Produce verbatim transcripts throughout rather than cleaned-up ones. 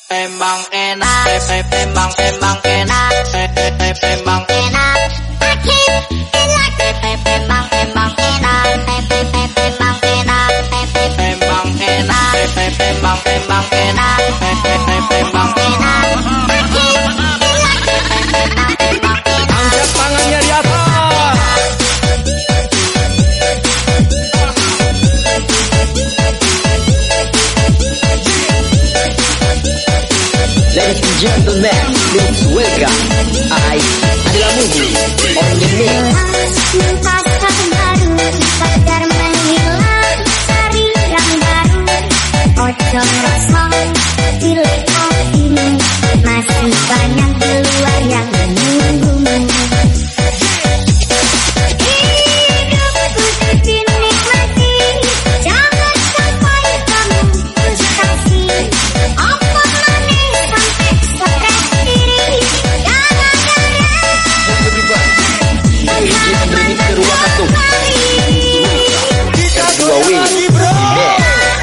Emang enak, emang emang enak, emang enak, makin enak, emang emang enak, emang enak, emang enak, emang emang enak, emang enak, makin enak, emang enak. Angkat tangannya di atas. Ladies and gentlemen, please welcome I, Adila Muhu, on the mix. Mengkasar baru, sekedar menghilang cari yang baru. Ojo rosong, pilih ini, masih banyak di luar yang menunggumu. Hidupku dinikmati, jangan sampai kamu frustasi. Apa manis sampai stres diri, gara-gara Remix ke ruang kantung. R dua W Remix.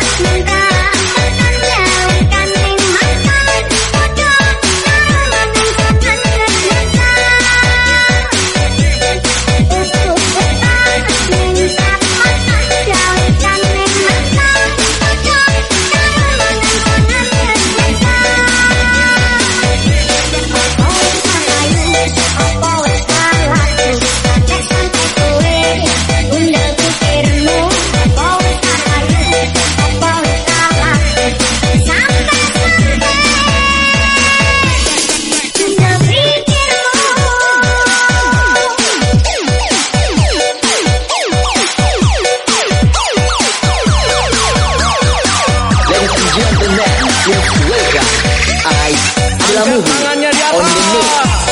Tangannya di atas. On the mix.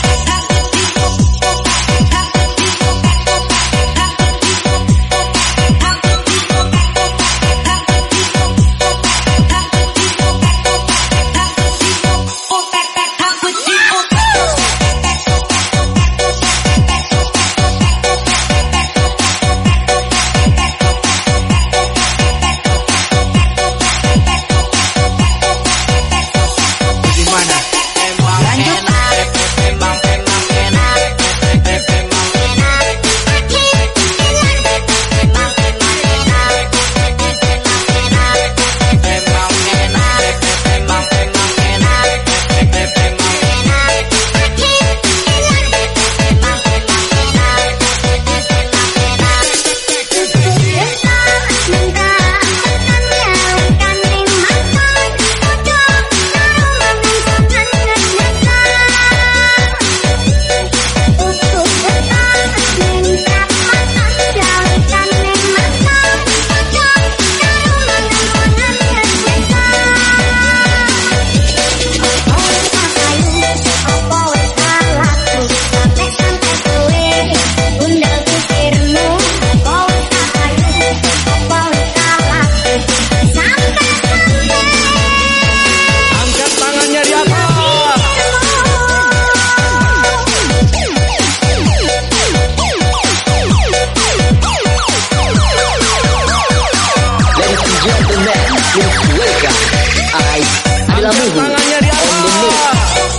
Tangannya di atas.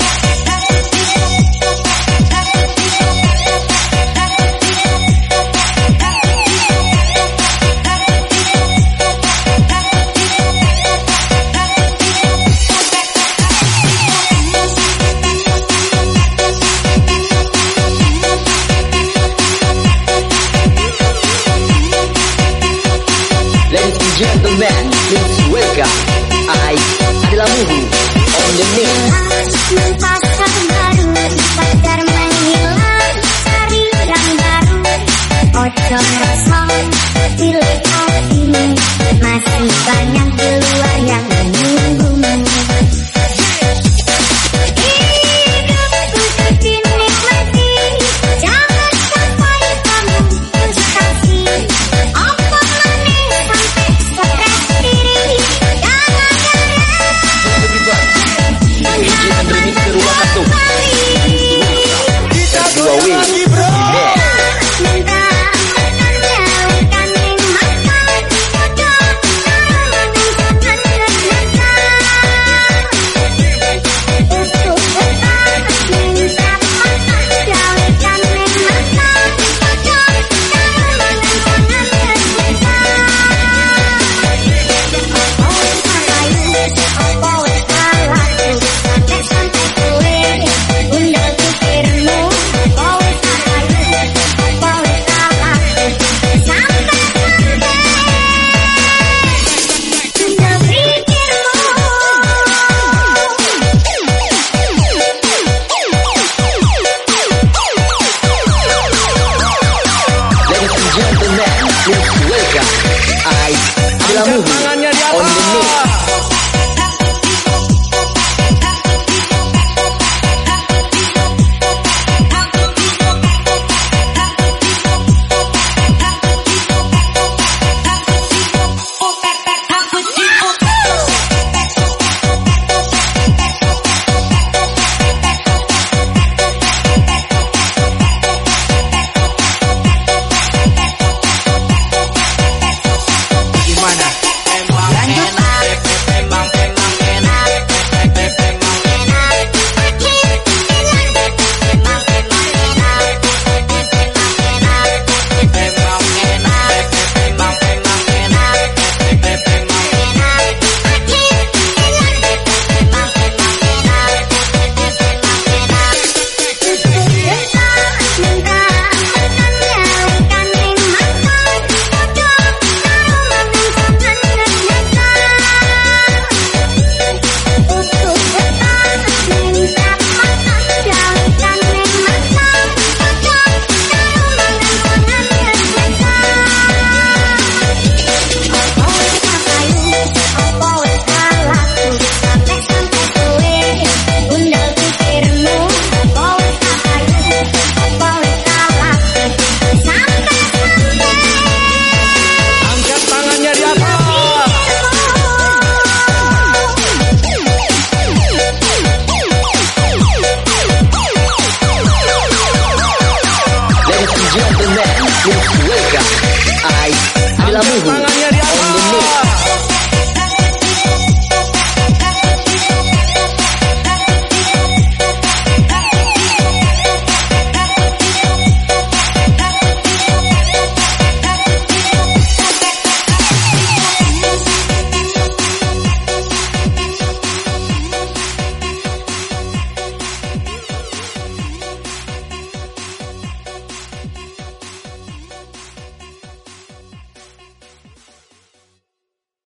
Ladies and gentlemen, please welcome I, Adila Muhu, on the mix. Mengkasar baru, sekedar menghilang cari yang baru. Ojo rosong, pilih ini, masih banyak di luar yang